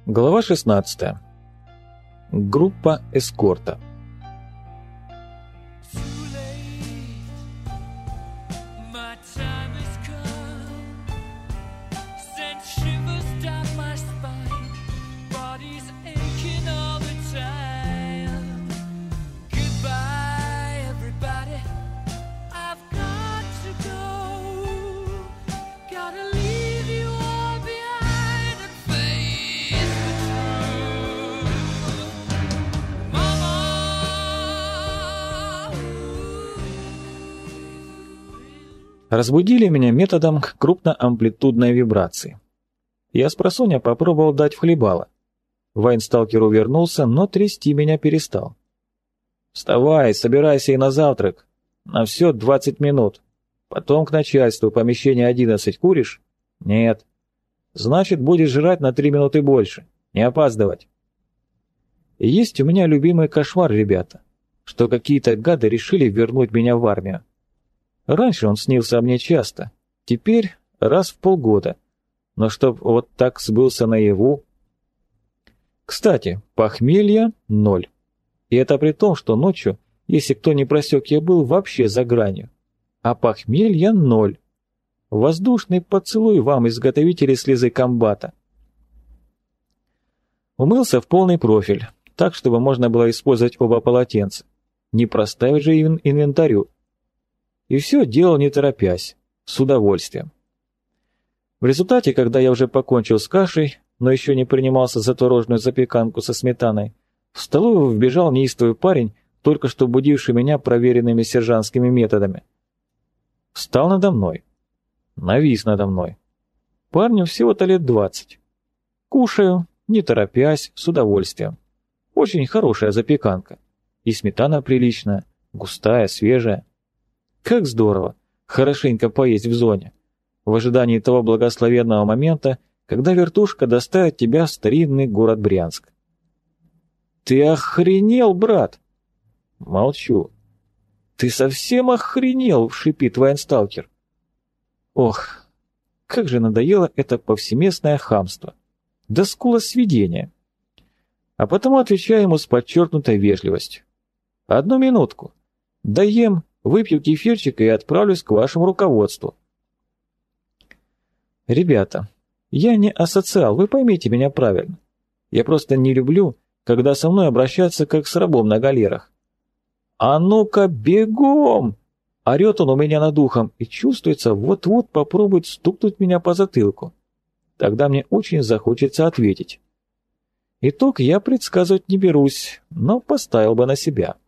Глава 16. Группа эскорта. Разбудили меня методом крупноамплитудной вибрации. Я спросонья попробовал дать в хлебало. Вайнсталкер увернулся, но трясти меня перестал. «Вставай, собирайся и на завтрак. На все 20 минут. Потом к начальству, помещение 11. Куришь? Нет. Значит, будешь жрать на 3 минуты больше. Не опаздывать». И есть у меня любимый кошмар, ребята, что какие-то гады решили вернуть меня в армию. Раньше он снился мне часто, теперь раз в полгода, но чтоб вот так сбылся наяву. Кстати, похмелья 0. И это при том, что ночью, если кто не просек, я был вообще за гранью. А похмелья 0. Воздушный поцелуй вам, изготовители слезы комбата. Умылся в полный профиль, так, чтобы можно было использовать оба полотенца. Не проставить же инвентарю. И все делал не торопясь, с удовольствием. В результате, когда я уже покончил с кашей, но еще не принимался за творожную запеканку со сметаной, в столовую вбежал неистовый парень, только что будивший меня проверенными сержантскими методами. Встал надо мной. Навис надо мной. Парню всего-то лет 20. Кушаю, не торопясь, с удовольствием. Очень хорошая запеканка. И сметана приличная, густая, свежая. Как здорово, хорошенько поесть в зоне, в ожидании того благословенного момента, когда вертушка доставит тебя в старинный город Брянск. «Ты охренел, брат?» Молчу. «Ты совсем охренел?» — шипит Вайнсталкер. Ох, как же надоело это повсеместное хамство. Да скулосведение. А потому отвечаю ему с подчеркнутой вежливостью. «Одну минутку. Доем, выпью кефирчик и отправлюсь к вашему руководству». Ребята, я не асоциал, вы поймите меня правильно. Я просто не люблю, когда со мной обращаются как с рабом на галерах. «А ну-ка, бегом!» Орет он у меня над ухом и чувствуется, вот-вот попробует стукнуть меня по затылку. Тогда мне очень захочется ответить. Итог я предсказывать не берусь, но поставил бы на себя.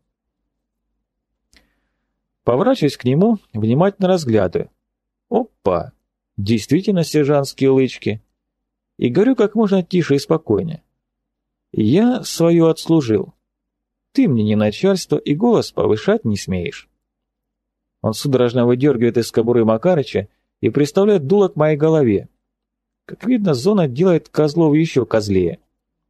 Поворачиваюсь к нему, внимательно разглядываю. Опа! Действительно сержантские лычки. И говорю как можно тише и спокойнее. Я свое отслужил. Ты мне не начальство и голос повышать не смеешь. Он судорожно выдергивает из кобуры Макарыча и приставляет дуло к моей голове. Как видно, зона делает козлов еще козлее.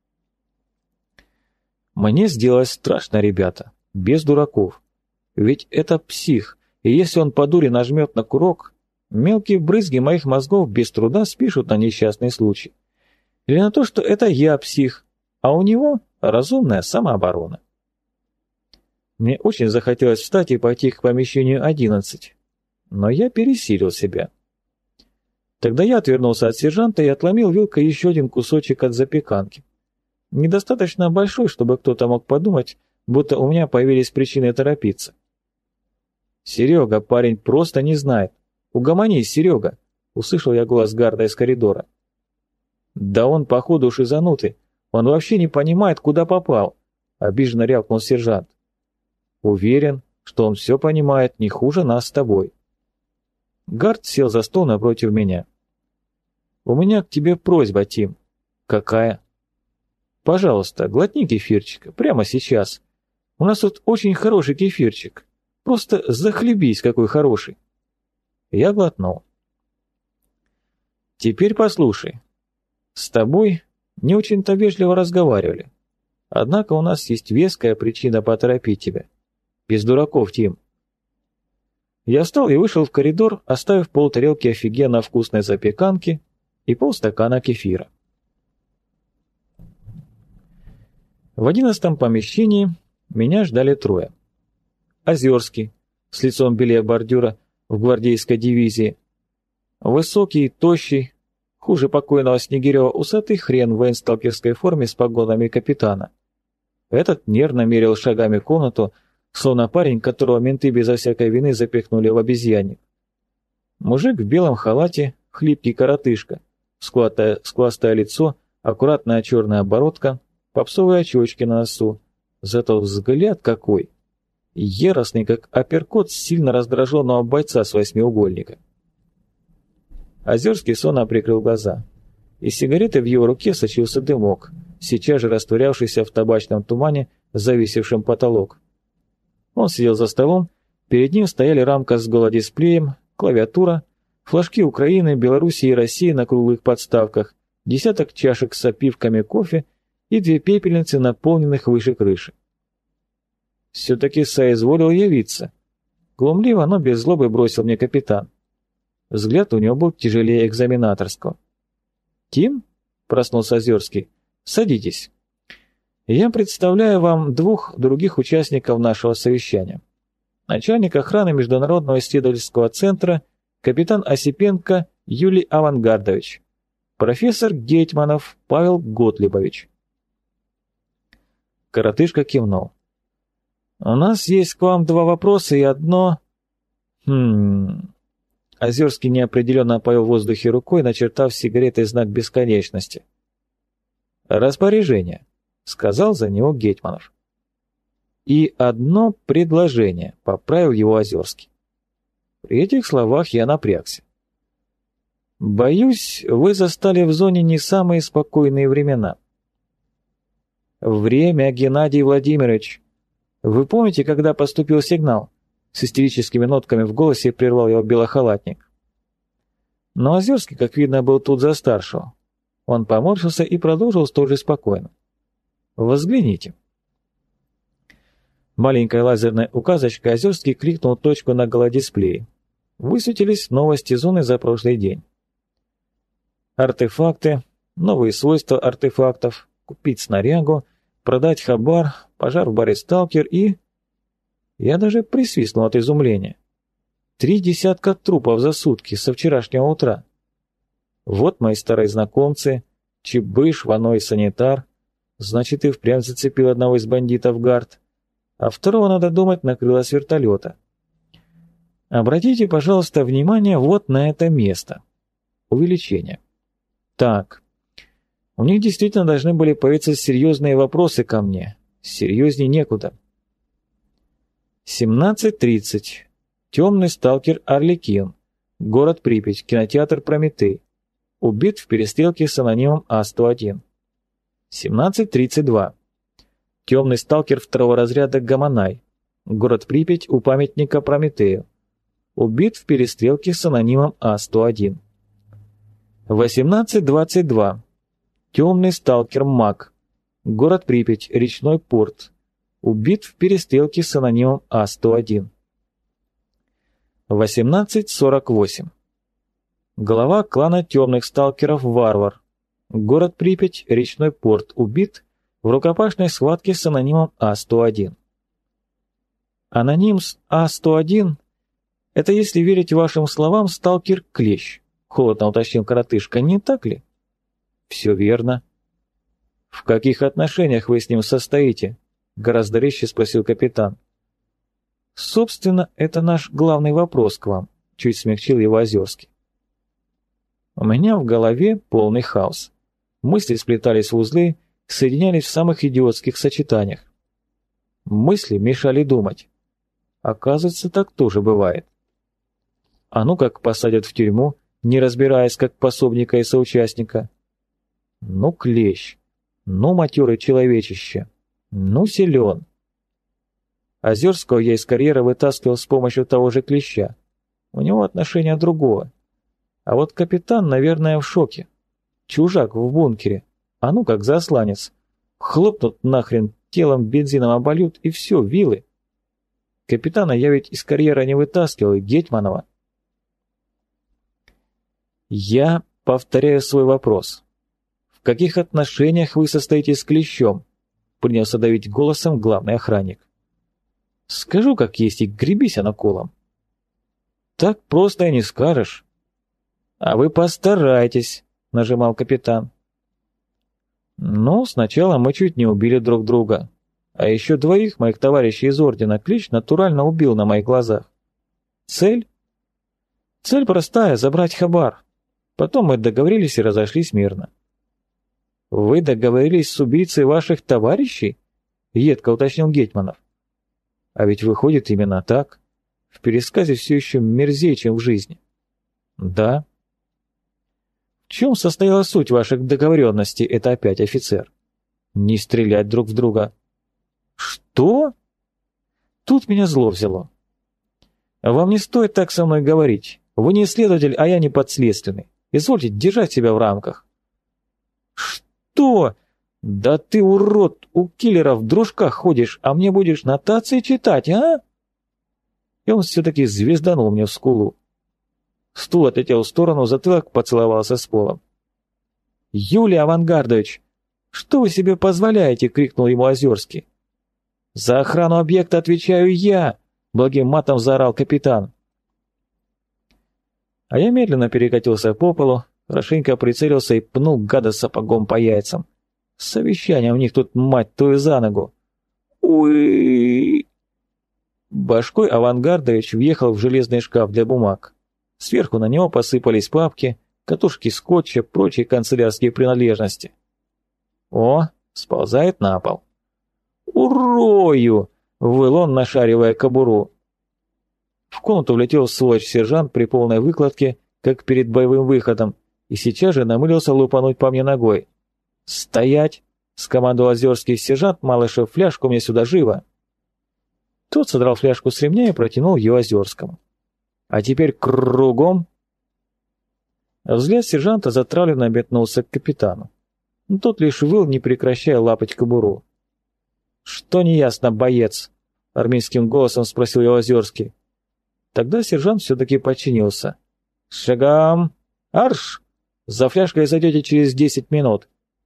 Мне сделалось страшно, ребята, без дураков. Ведь это псих, и если он по дуре нажмет на курок, мелкие брызги моих мозгов без труда спишут на несчастный случай. Или на то, что это я псих, а у него разумная самооборона. Мне очень захотелось встать и пойти к помещению 11, но я пересилил себя. Тогда я отвернулся от сержанта и отломил вилкой еще один кусочек от запеканки. Недостаточно большой, чтобы кто-то мог подумать, будто у меня появились причины торопиться. «Серега, парень просто не знает. Угомонись, Серега!» — услышал я голос гарда из коридора. «Да он, походу, шизанутый. Он вообще не понимает, куда попал», — обиженно рявкнул сержант. «Уверен, что он все понимает не хуже нас с тобой». Гард сел за стол напротив меня. «У меня к тебе просьба, Тим». «Какая?» «Пожалуйста, глотни кефирчика, прямо сейчас. У нас тут очень хороший кефирчик. Просто захлебись, какой хороший». Я глотнул. «Теперь послушай. С тобой не очень-то вежливо разговаривали. Однако у нас есть веская причина поторопить тебя. Без дураков, Тим». Я встал и вышел в коридор, оставив полтарелки офигенно вкусной запеканки и полстакана кефира. В 11-м помещении меня ждали трое. Озерский, с лицом белее бордюра в гвардейской дивизии. Высокий, тощий, хуже покойного Снегирева, усатый хрен в военсталкерской форме с погонами капитана. Этот нервно мерил шагами комнату, словно парень, которого менты безо всякой вины запихнули в обезьянник. Мужик в белом халате, хлипкий коротышка, скуластое лицо, аккуратная черная бородка, попсовые очечки на носу. Зато взгляд какой! Яростный, как апперкот сильно раздраженного бойца с восьмиугольника. Озерский сонно прикрыл глаза. Из сигареты в его руке сочился дымок, сейчас же растворявшийся в табачном тумане, зависевшем потолок. Он сидел за столом, перед ним стояли рамка с голодисплеем, клавиатура, флажки Украины, Белоруссии и России на круглых подставках, десяток чашек с опивками кофе и 2 пепельницы, наполненных выше крыши. Все-таки соизволил явиться. Глумливо, но без злобы бросил мне капитан. Взгляд у него был тяжелее экзаменаторского. «Тим?» — проснулся Озерский. «Садитесь. Я представляю вам 2 других участников нашего совещания. Начальник охраны Международного исследовательского центра капитан Осипенко Юлий Авангардович, профессор Гетманов Павел Готлибович». Коротышка кивнул. «У нас есть к вам 2 вопроса и одно...» Озерский неопределенно повел в воздухе рукой, начертав сигаретой знак бесконечности. «Распоряжение», — сказал за него Гетманов. «И одно предложение», — поправил его Озерский. При этих словах я напрягся. «Боюсь, вы застали в зоне не самые спокойные времена». «Время, Геннадий Владимирович. Вы помните, когда поступил сигнал?» С истерическими нотками в голосе прервал его белохалатник. Но Озерский, как видно, был тут за старшего. Он поморщился и продолжил столь же спокойно. «Взгляните». Маленькой лазерной указочкой Озерский кликнул точку на голодисплее. Высветились новости зоны за прошлый день. Артефакты, новые свойства артефактов, купить снарягу, продать хабар, пожар в баре «Сталкер» и... Я даже присвистнул от изумления. 3 десятка трупов за сутки со вчерашнего утра. Вот мои старые знакомцы, Чебыш, Вано и Санитар. Значит, и впрямь зацепил одного из бандитов гард. А второго, надо думать, накрыло с вертолета. Обратите, пожалуйста, внимание вот на это место. Увеличение. Так. У них действительно должны были появиться серьезные вопросы ко мне. Серьезней некуда. 17:30. Темный сталкер Арлекин. Город Припять. Кинотеатр Прометей. Убит в перестрелке с анонимом А-101. 17:32. Темный сталкер 2-го разряда Гаманай. Город Припять у памятника Прометею. Убит в перестрелке с анонимом А-101. 18:22. Темный сталкер Мак. Город Припять. Речной порт. Убит в перестрелке с анонимом А-101. 18:48. Глава клана темных сталкеров Варвар. Город Припять, речной порт, убит в рукопашной схватке с анонимом А-101. Аноним с А-101 — это, если верить вашим словам, сталкер Клещ, холодно уточнил коротышка, не так ли? Все верно. В каких отношениях вы с ним состоите? Гораздо резче спросил капитан. Собственно, это наш главный вопрос к вам, чуть смягчил его Озерский. У меня в голове полный хаос. Мысли сплетались в узлы, соединялись в самых идиотских сочетаниях. Мысли мешали думать. Оказывается, так тоже бывает. А ну как посадят в тюрьму, не разбираясь как пособника и соучастника. Ну клещ, ну матерый человечище, ну силен. Озерского я из карьера вытаскивал с помощью того же клеща. У него отношение другого. А вот капитан, наверное, в шоке. Чужак в бункере. А ну как засланец. Хлопнут нахрен, телом бензином обольют, и все, вилы. Капитана я ведь из карьера не вытаскивал, и Гетманова. Я повторяю свой вопрос. В каких отношениях вы состоите с клещом? принялся давить голосом главный охранник. Скажу, как есть, и гребись она колом. Так просто и не скажешь. А вы постарайтесь, нажимал капитан. Ну, сначала мы чуть не убили друг друга. А еще двоих моих товарищей из ордена Клич натурально убил на моих глазах. Цель? Цель простая — забрать хабар. Потом мы договорились и разошлись мирно. Вы договорились с убийцей ваших товарищей? Едко уточнил Гетманов. А ведь выходит именно так. В пересказе все еще мерзее, чем в жизни. Да. В чем состояла суть ваших договоренностей, это опять офицер? Не стрелять друг в друга. Что? Тут меня зло взяло. Вам не стоит так со мной говорить. Вы не следователь, а я не подследственный. Извольте держать себя в рамках. Что? Да ты, урод, у киллеров в дружках ходишь, а мне будешь нотации читать, а? И он все-таки звезданул мне в скулу. Стул отлетел в сторону, затылок поцеловался с полом. «Юлий Авангардович, что вы себе позволяете?» — крикнул ему Озерский. «За охрану объекта отвечаю я!» — благим матом заорал капитан. А я медленно перекатился по полу, хорошенько прицелился и пнул гада сапогом по яйцам. Совещание у них тут, мать твою, за ногу. Уи! Башкой Авангардович въехал в железный шкаф для бумаг. Сверху на него посыпались папки, катушки скотча, прочие канцелярские принадлежности. О, сползает на пол. «Урою!» — выл он, нашаривая кобуру. В комнату влетел сволочь-сержант при полной выкладке, как перед боевым выходом, и сейчас же намылился лупануть по мне ногой. «Стоять!» — скомандовал Озерский. «Сержант Малышев, фляжку мне сюда, живо!» Тот содрал фляжку с ремня и протянул ее Озерскому. «А теперь кругом!» Взгляд сержанта затравленно метнулся к капитану. Но тот лишь выл, не прекращая лапать кобуру. «Что неясно, боец?» — армейским голосом спросил его Озерский. Тогда сержант все-таки подчинился. «Шагам! Арш! За фляжкой зайдете через 10 минут!»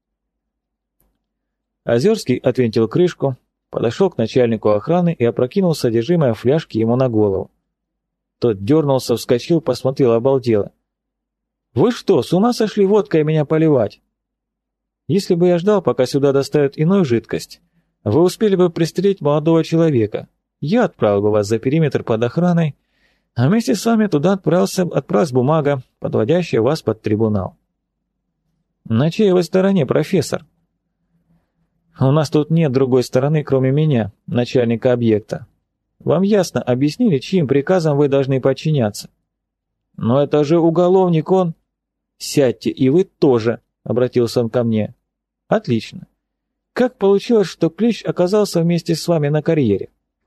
Озерский отвинтил крышку, подошел к начальнику охраны и опрокинул содержимое фляжки ему на голову. Тот дернулся, вскочил, посмотрел обалдело. «Вы что, с ума сошли водкой меня поливать? Если бы я ждал, пока сюда доставят иную жидкость, вы успели бы пристрелить молодого человека. Я отправил бы вас за периметр под охраной, а вместе с вами туда отправилась бумага, подводящая вас под трибунал». «На чьей вы стороне, профессор?» «У нас тут нет другой стороны, кроме меня, начальника объекта. Вам ясно объяснили, чьим приказам вы должны подчиняться?» «Но это же уголовник он...» «Сядьте, и вы тоже», — обратился он ко мне. «Отлично. Как получилось, что Клещ оказался вместе с вами на карьере?»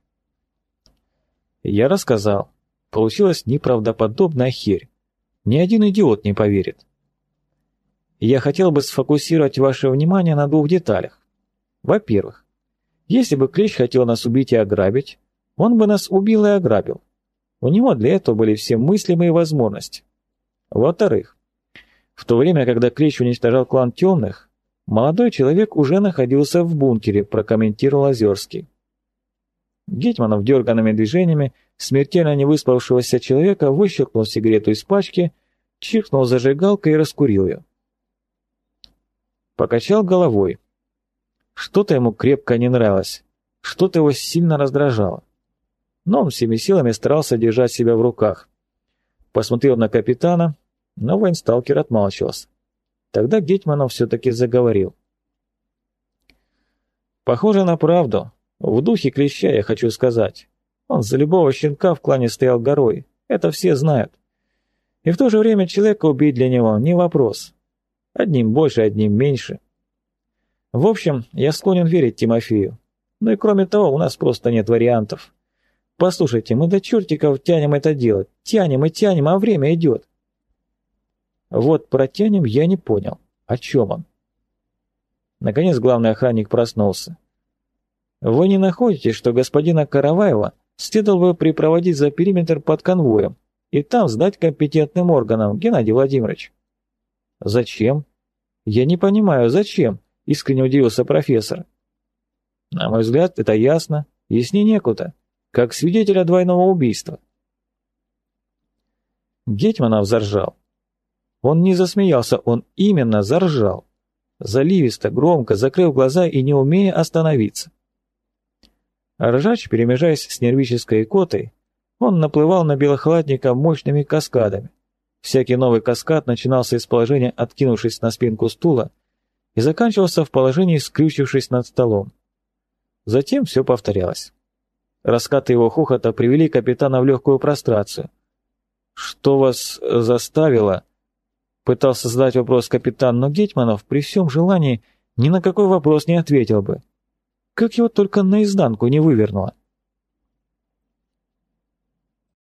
Я рассказал. Получилась неправдоподобная херь. Ни один идиот не поверит. Я хотел бы сфокусировать ваше внимание на двух деталях. Во-первых, если бы Клещ хотел нас убить и ограбить, он бы нас убил и ограбил. У него для этого были все мыслимые возможности. Во-вторых, в то время, когда Клещ уничтожал клан Темных, молодой человек уже находился в бункере, прокомментировал Озерский. Гетманов дерганными движениями смертельно невыспавшегося человека выщелкнул сигарету из пачки, чиркнул зажигалкой и раскурил ее. Покачал головой. Что-то ему крепко не нравилось, что-то его сильно раздражало. Но он всеми силами старался держать себя в руках. Посмотрел на капитана, но военсталкер отмалчивался. Тогда Гетманов все-таки заговорил. «Похоже на правду. В духе Клеща, я хочу сказать. Он за любого щенка в клане стоял горой. Это все знают. И в то же время человека убить для него не вопрос. Одним больше, одним меньше. В общем, я склонен верить Тимофею. Ну и кроме того, у нас просто нет вариантов. Послушайте, мы до чертиков тянем это дело. Тянем и тянем, а время идет». Вот про тянем я не понял. О чем он? Наконец главный охранник проснулся. «Вы не находите, что господина Караваева следовало бы припроводить за периметр под конвоем и там сдать компетентным органам, Геннадий Владимирович?» «Зачем?» «Я не понимаю, зачем?» — искренне удивился профессор. На мой взгляд, это ясно, ясней некуда, как свидетеля двойного убийства. Гетьманов заржал. Он не засмеялся, он именно заржал. Заливисто, громко, закрыв глаза и не умея остановиться. Ржач, перемежаясь с нервической икотой, он наплывал на белохалатника мощными каскадами. Всякий новый каскад начинался из положения, откинувшись на спинку стула, и заканчивался в положении, скрючившись над столом. Затем все повторялось. Раскаты его хохота привели капитана в легкую прострацию. «Что вас заставило?» Пытался задать вопрос капитан, но Гетьманов при всем желании ни на какой вопрос не ответил бы. Как его только наизнанку не вывернуло.